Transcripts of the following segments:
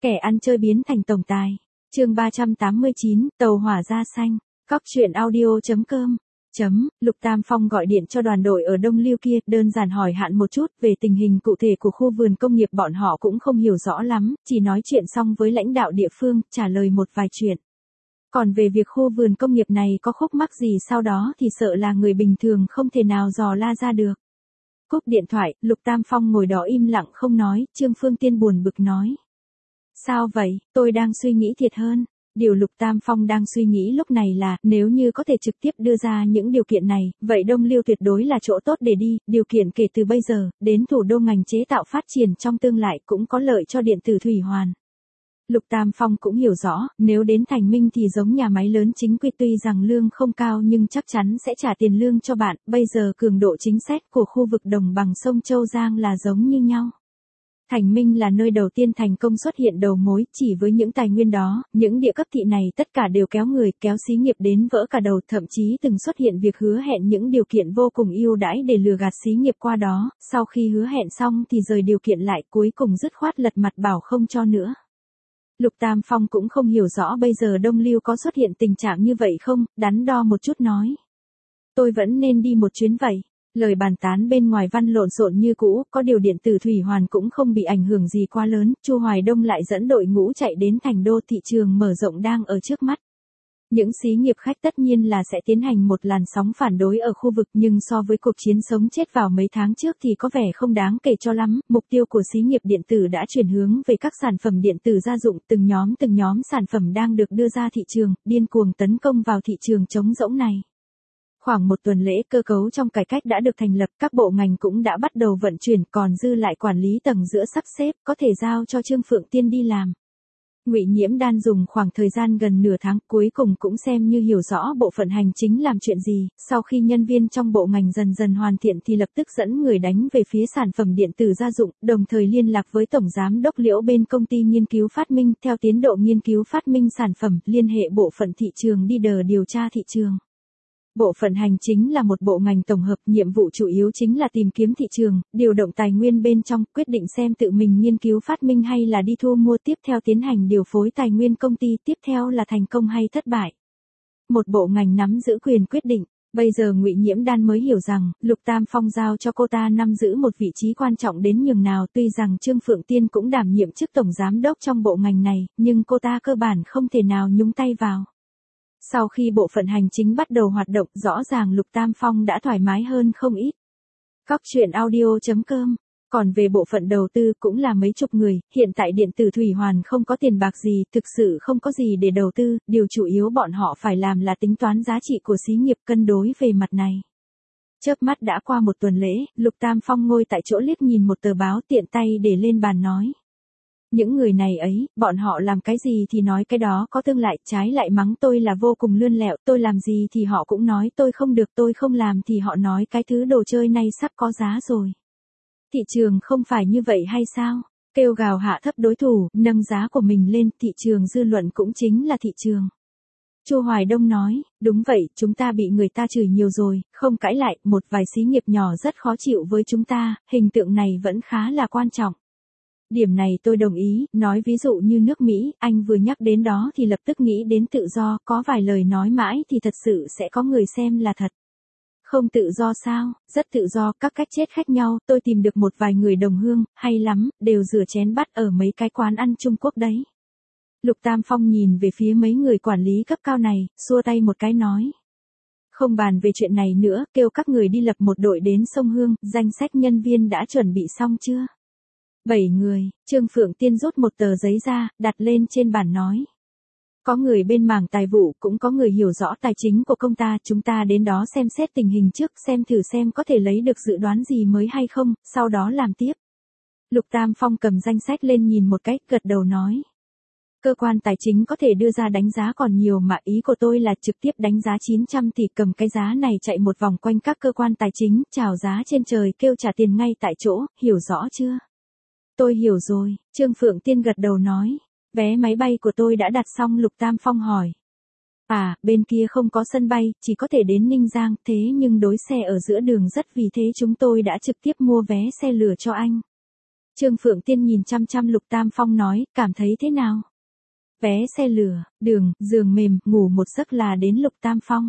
Kẻ ăn chơi biến thành tổng tài. Chương 389, tàu hỏa da xanh. Cóc truyện audio.com. Lục Tam Phong gọi điện cho đoàn đội ở Đông Liêu kia, đơn giản hỏi hạn một chút về tình hình cụ thể của khu vườn công nghiệp, bọn họ cũng không hiểu rõ lắm, chỉ nói chuyện xong với lãnh đạo địa phương, trả lời một vài chuyện. Còn về việc khu vườn công nghiệp này có khúc mắc gì sau đó thì sợ là người bình thường không thể nào dò la ra được. Cúp điện thoại, Lục Tam Phong ngồi đó im lặng không nói, Trương Phương Tiên buồn bực nói. Sao vậy, tôi đang suy nghĩ thiệt hơn. Điều Lục Tam Phong đang suy nghĩ lúc này là, nếu như có thể trực tiếp đưa ra những điều kiện này, vậy Đông Liêu tuyệt đối là chỗ tốt để đi, điều kiện kể từ bây giờ, đến thủ đô ngành chế tạo phát triển trong tương lai cũng có lợi cho điện tử thủy hoàn. Lục Tam Phong cũng hiểu rõ, nếu đến Thành Minh thì giống nhà máy lớn chính quy, tuy rằng lương không cao nhưng chắc chắn sẽ trả tiền lương cho bạn, bây giờ cường độ chính sách của khu vực đồng bằng sông Châu Giang là giống như nhau. Thành Minh là nơi đầu tiên thành công xuất hiện đầu mối, chỉ với những tài nguyên đó, những địa cấp thị này tất cả đều kéo người, kéo xí nghiệp đến vỡ cả đầu, thậm chí từng xuất hiện việc hứa hẹn những điều kiện vô cùng ưu đãi để lừa gạt xí nghiệp qua đó, sau khi hứa hẹn xong thì rời điều kiện lại, cuối cùng dứt khoát lật mặt bảo không cho nữa. Lục Tam Phong cũng không hiểu rõ bây giờ Đông Liêu có xuất hiện tình trạng như vậy không, đắn đo một chút nói. Tôi vẫn nên đi một chuyến vậy. Lời bàn tán bên ngoài văn lộn xộn như cũ, có điều điện tử thủy hoàn cũng không bị ảnh hưởng gì quá lớn, Chu Hoài Đông lại dẫn đội ngũ chạy đến thành đô, thị trường mở rộng đang ở trước mắt. Những xí nghiệp khách tất nhiên là sẽ tiến hành một làn sóng phản đối ở khu vực, nhưng so với cuộc chiến sống chết vào mấy tháng trước thì có vẻ không đáng kể cho lắm, mục tiêu của xí nghiệp điện tử đã chuyển hướng về các sản phẩm điện tử gia dụng, từng nhóm sản phẩm đang được đưa ra thị trường, điên cuồng tấn công vào thị trường trống rỗng này. Khoảng một tuần lễ, cơ cấu trong cải cách đã được thành lập, các bộ ngành cũng đã bắt đầu vận chuyển, còn dư lại quản lý tầng giữa sắp xếp, có thể giao cho Trương Phượng Tiên đi làm. Ngụy Nhiễm Đan dùng khoảng thời gian gần nửa tháng, cuối cùng cũng xem như hiểu rõ bộ phận hành chính làm chuyện gì, sau khi nhân viên trong bộ ngành dần dần hoàn thiện thì lập tức dẫn người đánh về phía sản phẩm điện tử gia dụng, đồng thời liên lạc với Tổng Giám đốc Liễu bên công ty nghiên cứu phát minh, theo tiến độ nghiên cứu phát minh sản phẩm, liên hệ bộ phận thị trường đi điều tra thị trường. Bộ phận hành chính là một bộ ngành tổng hợp, nhiệm vụ chủ yếu chính là tìm kiếm thị trường, điều động tài nguyên bên trong, quyết định xem tự mình nghiên cứu phát minh hay là đi thu mua, tiếp theo tiến hành điều phối tài nguyên công ty, tiếp theo là thành công hay thất bại. Một bộ ngành nắm giữ quyền quyết định. Bây giờ Ngụy Nhiễm Đan mới hiểu rằng, Lục Tam Phong giao cho cô ta nắm giữ một vị trí quan trọng đến nhường nào, tuy rằng Trương Phượng Tiên cũng đảm nhiệm chức tổng giám đốc trong bộ ngành này, nhưng cô ta cơ bản không thể nào nhúng tay vào. Sau khi bộ phận hành chính bắt đầu hoạt động, rõ ràng Lục Tam Phong đã thoải mái hơn không ít. Cóc truyện audio.com. Còn về bộ phận đầu tư cũng là mấy chục người, hiện tại điện tử thủy hoàn không có tiền bạc gì, thực sự không có gì để đầu tư, điều chủ yếu bọn họ phải làm là tính toán giá trị của xí nghiệp, cân đối về mặt này. Chớp mắt đã qua một tuần lễ, Lục Tam Phong ngồi tại chỗ liếc nhìn một tờ báo, tiện tay để lên bàn nói. Những người này ấy, bọn họ làm cái gì thì nói cái đó, có tương lại, trái lại mắng tôi là vô cùng lươn lẹo, tôi làm gì thì họ cũng nói tôi không được, tôi không làm thì họ nói cái thứ đồ chơi này sắp có giá rồi. Thị trường không phải như vậy hay sao? Kêu gào hạ thấp đối thủ, nâng giá của mình lên, thị trường dư luận cũng chính là thị trường. Chu Hoài Đông nói, đúng vậy, chúng ta bị người ta chửi nhiều rồi, không cãi lại, một vài xí nghiệp nhỏ rất khó chịu với chúng ta, hình tượng này vẫn khá là quan trọng. Điểm này tôi đồng ý, nói ví dụ như nước Mỹ, anh vừa nhắc đến đó thì lập tức nghĩ đến tự do, có vài lời nói mãi thì thật sự sẽ có người xem là thật. Không tự do sao, rất tự do, các cách chết khác nhau, tôi tìm được một vài người đồng hương, hay lắm, đều rửa chén bát ở mấy cái quán ăn Trung Quốc đấy. Lục Tam Phong nhìn về phía mấy người quản lý cấp cao này, xua tay một cái nói. Không bàn về chuyện này nữa, kêu các người đi lập một đội đến sông Hương, danh sách nhân viên đã chuẩn bị xong chưa? 7 người, Trương Phượng Tiên rút một tờ giấy ra, đặt lên trên bàn nói. Có người bên mảng tài vụ, cũng có người hiểu rõ tài chính của công ta, chúng ta đến đó xem xét tình hình trước, xem thử xem có thể lấy được dự đoán gì mới hay không, sau đó làm tiếp. Lục Tam Phong cầm danh sách lên nhìn một cách, gật đầu nói. Cơ quan tài chính có thể đưa ra đánh giá còn nhiều mà ý của tôi là trực tiếp đánh giá 900 tỷ, cầm cái giá này chạy một vòng quanh các cơ quan tài chính, chào giá trên trời, kêu trả tiền ngay tại chỗ, hiểu rõ chưa? Tôi hiểu rồi, Trương Phượng Tiên gật đầu nói. Vé máy bay của tôi đã đặt xong, Lục Tam Phong hỏi. À, bên kia không có sân bay, chỉ có thể đến Ninh Giang, thế nhưng đối xe ở giữa đường rất, vì thế chúng tôi đã trực tiếp mua vé xe lửa cho anh. Trương Phượng Tiên nhìn chăm chăm Lục Tam Phong nói, cảm thấy thế nào? Vé xe lửa, đường, giường mềm, ngủ một giấc là đến Lục Tam Phong.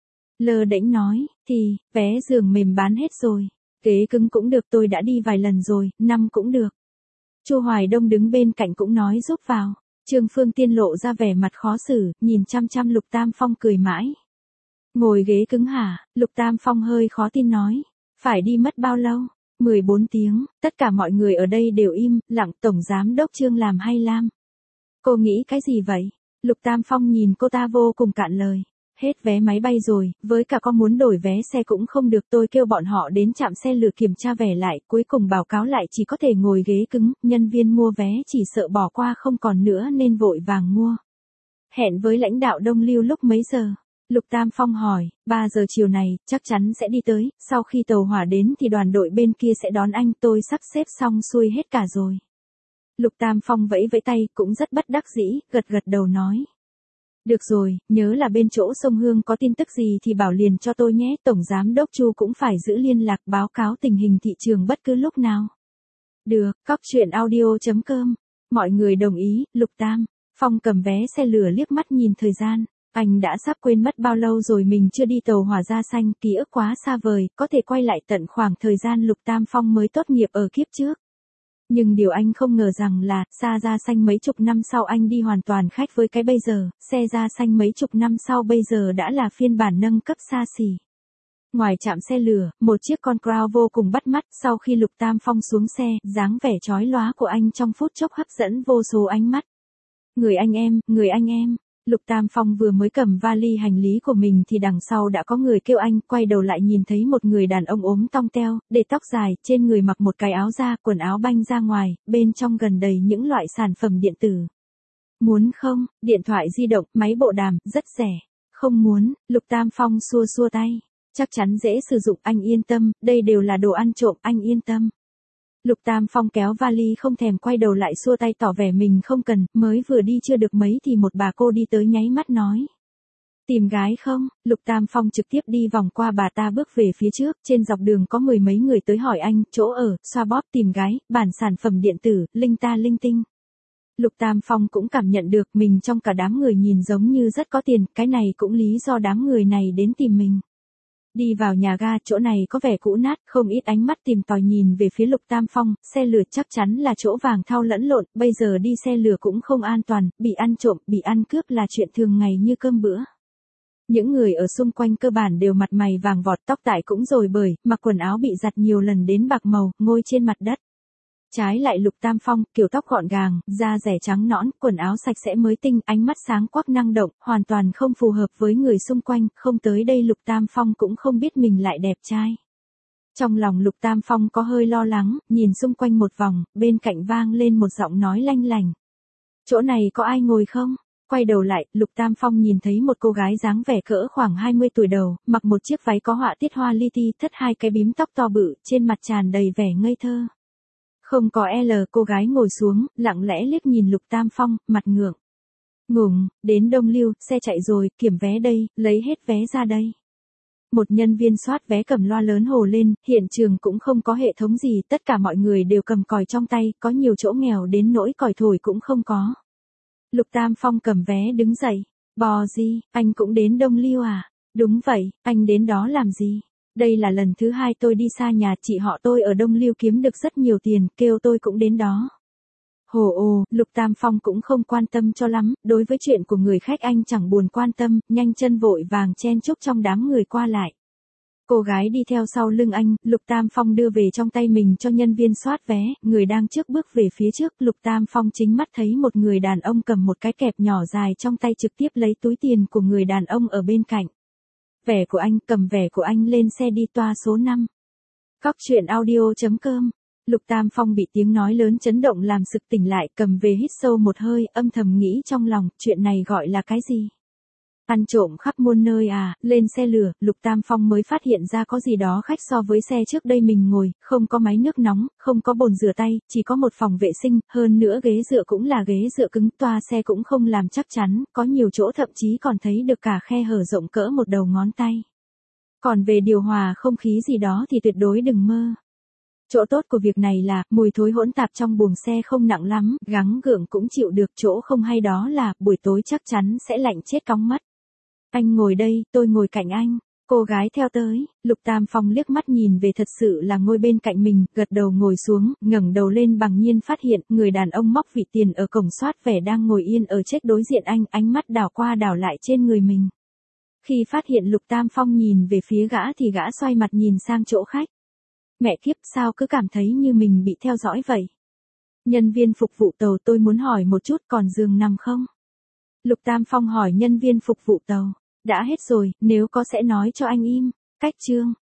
Lơ đễnh nói, thì, vé giường mềm bán hết rồi. Ghế cứng cũng được, tôi đã đi vài lần rồi, 5 cũng được. Chu Hoài Đông đứng bên cạnh cũng nói giúp vào. Trương Phương Tiên lộ ra vẻ mặt khó xử, nhìn chăm chăm Lục Tam Phong cười mãi. Ngồi ghế cứng hả? Lục Tam Phong hơi khó tin nói. Phải đi mất bao lâu? 14 tiếng, tất cả mọi người ở đây đều im, lặng. Tổng giám đốc Trương làm hay Lam? Cô nghĩ cái gì vậy? Lục Tam Phong nhìn cô ta vô cùng cạn lời. Hết vé máy bay rồi, với cả con muốn đổi vé xe cũng không được, tôi kêu bọn họ đến trạm xe lửa kiểm tra vẻ lại, cuối cùng báo cáo lại chỉ có thể ngồi ghế cứng, nhân viên mua vé chỉ sợ bỏ qua không còn nữa nên vội vàng mua. Hẹn với lãnh đạo Đông Lưu lúc mấy giờ? Lục Tam Phong hỏi, 3 giờ chiều này, chắc chắn sẽ đi tới, sau khi tàu hỏa đến thì đoàn đội bên kia sẽ đón anh, tôi sắp xếp xong xuôi hết cả rồi. Lục Tam Phong vẫy vẫy tay, cũng rất bất đắc dĩ, gật gật đầu nói. Được rồi, nhớ là bên chỗ sông Hương có tin tức gì thì bảo liền cho tôi nhé, Tổng Giám Đốc Chu cũng phải giữ liên lạc báo cáo tình hình thị trường bất cứ lúc nào. Được, coctruyện.audio.com. Mọi người đồng ý, Lục Tam Phong cầm vé xe lửa liếc mắt nhìn thời gian. Anh đã sắp quên mất bao lâu rồi mình chưa đi tàu hỏa da xanh, ký ức quá xa vời, có thể quay lại tận khoảng thời gian Lục Tam Phong mới tốt nghiệp ở kiếp trước. Nhưng điều anh không ngờ rằng là, xa da xanh mấy chục năm sau anh đi hoàn toàn khác với cái bây giờ, xe da xanh mấy chục năm sau bây giờ đã là phiên bản nâng cấp xa xỉ. Ngoài trạm xe lửa, một chiếc con Crown vô cùng bắt mắt, sau khi Lục Tam Phong xuống xe, dáng vẻ chói lóa của anh trong phút chốc hấp dẫn vô số ánh mắt. Người anh em. Lục Tam Phong vừa mới cầm vali hành lý của mình thì đằng sau đã có người kêu anh, quay đầu lại nhìn thấy một người đàn ông ốm tong teo, để tóc dài, trên người mặc một cái áo da, quần áo banh ra ngoài, bên trong gần đầy những loại sản phẩm điện tử. Muốn không? Điện thoại di động, máy bộ đàm, rất rẻ. Không muốn, Lục Tam Phong xua xua tay. Chắc chắn dễ sử dụng, anh yên tâm, đây đều là đồ ăn trộm, anh yên tâm. Lục Tam Phong kéo vali không thèm quay đầu lại xua tay tỏ vẻ mình không cần, mới vừa đi chưa được mấy thì một bà cô đi tới nháy mắt nói. Tìm gái không? Lục Tam Phong trực tiếp đi vòng qua bà ta bước về phía trước, trên dọc đường có mười mấy người tới hỏi anh, chỗ ở, xoa bóp tìm gái, bản sản phẩm điện tử, linh ta linh tinh. Lục Tam Phong cũng cảm nhận được mình trong cả đám người nhìn giống như rất có tiền, cái này cũng lý do đám người này đến tìm mình. Đi vào nhà ga, chỗ này có vẻ cũ nát, không ít ánh mắt tìm tòi nhìn về phía Lục Tam Phong, xe lửa chắc chắn là chỗ vàng thau lẫn lộn, bây giờ đi xe lửa cũng không an toàn, bị ăn trộm, bị ăn cướp là chuyện thường ngày như cơm bữa. Những người ở xung quanh cơ bản đều mặt mày vàng vọt, tóc tại cũng rồi bời, mặc quần áo bị giặt nhiều lần đến bạc màu, ngồi trên mặt đất. Trái lại Lục Tam Phong, kiểu tóc gọn gàng, da dẻ trắng nõn, quần áo sạch sẽ mới tinh, ánh mắt sáng quắc năng động, hoàn toàn không phù hợp với người xung quanh, không tới đây Lục Tam Phong cũng không biết mình lại đẹp trai. Trong lòng Lục Tam Phong có hơi lo lắng, nhìn xung quanh một vòng, bên cạnh vang lên một giọng nói lanh lành. Chỗ này có ai ngồi không? Quay đầu lại, Lục Tam Phong nhìn thấy một cô gái dáng vẻ cỡ khoảng 20 tuổi đầu, mặc một chiếc váy có họa tiết hoa li ti, thất hai cái bím tóc to bự, trên mặt tràn đầy vẻ ngây thơ. Không có L, cô gái ngồi xuống, lặng lẽ liếc nhìn Lục Tam Phong, mặt ngượng. Ngủng, đến Đông Lưu, xe chạy rồi, kiểm vé đây, lấy hết vé ra đây. Một nhân viên soát vé cầm loa lớn hồ lên, hiện trường cũng không có hệ thống gì, tất cả mọi người đều cầm còi trong tay, có nhiều chỗ nghèo đến nỗi còi thổi cũng không có. Lục Tam Phong cầm vé đứng dậy. Bò gì, anh cũng đến Đông Lưu à? Đúng vậy, anh đến đó làm gì? Đây là lần thứ 2 tôi đi xa nhà, chị họ tôi ở Đông Lưu kiếm được rất nhiều tiền, kêu tôi cũng đến đó. Lục Tam Phong cũng không quan tâm cho lắm, đối với chuyện của người khách anh chẳng buồn quan tâm, nhanh chân vội vàng chen chúc trong đám người qua lại. Cô gái đi theo sau lưng anh, Lục Tam Phong đưa về trong tay mình cho nhân viên soát vé, người đang trước bước về phía trước, Lục Tam Phong chính mắt thấy một người đàn ông cầm một cái kẹp nhỏ dài trong tay trực tiếp lấy túi tiền của người đàn ông ở bên cạnh. Vẻ của anh, cầm vẻ của anh lên xe đi toa số 5. Coctruyện.audio.com. Lục Tam Phong bị tiếng nói lớn chấn động làm sực tỉnh lại, cầm về hít sâu một hơi, âm thầm nghĩ trong lòng, chuyện này gọi là cái gì? Ăn trộm khắp muôn nơi à? Lên xe lửa, Lục Tam Phong mới phát hiện ra có gì đó khác so với xe trước đây mình ngồi, không có máy nước nóng, không có bồn rửa tay, chỉ có một phòng vệ sinh, hơn nữa ghế dựa cũng là ghế dựa cứng, toa xe cũng không làm chắc chắn, có nhiều chỗ thậm chí còn thấy được cả khe hở rộng cỡ một đầu ngón tay. Còn về điều hòa không khí gì đó thì tuyệt đối đừng mơ. Chỗ tốt của việc này là, mùi thối hỗn tạp trong buồng xe không nặng lắm, gắng gượng cũng chịu được, chỗ không hay đó là, buổi tối chắc chắn sẽ lạnh chết cóng mắt. Anh ngồi đây, tôi ngồi cạnh anh. Cô gái theo tới, Lục Tam Phong liếc mắt nhìn về thật sự là ngồi bên cạnh mình, gật đầu ngồi xuống, ngẩng đầu lên bằng nhiên phát hiện, người đàn ông móc vị tiền ở cổng soát vẻ đang ngồi yên ở chết đối diện anh, ánh mắt đảo qua đảo lại trên người mình. Khi phát hiện Lục Tam Phong nhìn về phía gã thì gã xoay mặt nhìn sang chỗ khách. Mẹ kiếp, sao cứ cảm thấy như mình bị theo dõi vậy? Nhân viên phục vụ tàu, tôi muốn hỏi một chút, còn giường nằm không? Lục Tam Phong hỏi nhân viên phục vụ tàu. Đã hết rồi, nếu có sẽ nói cho anh im. Cách chương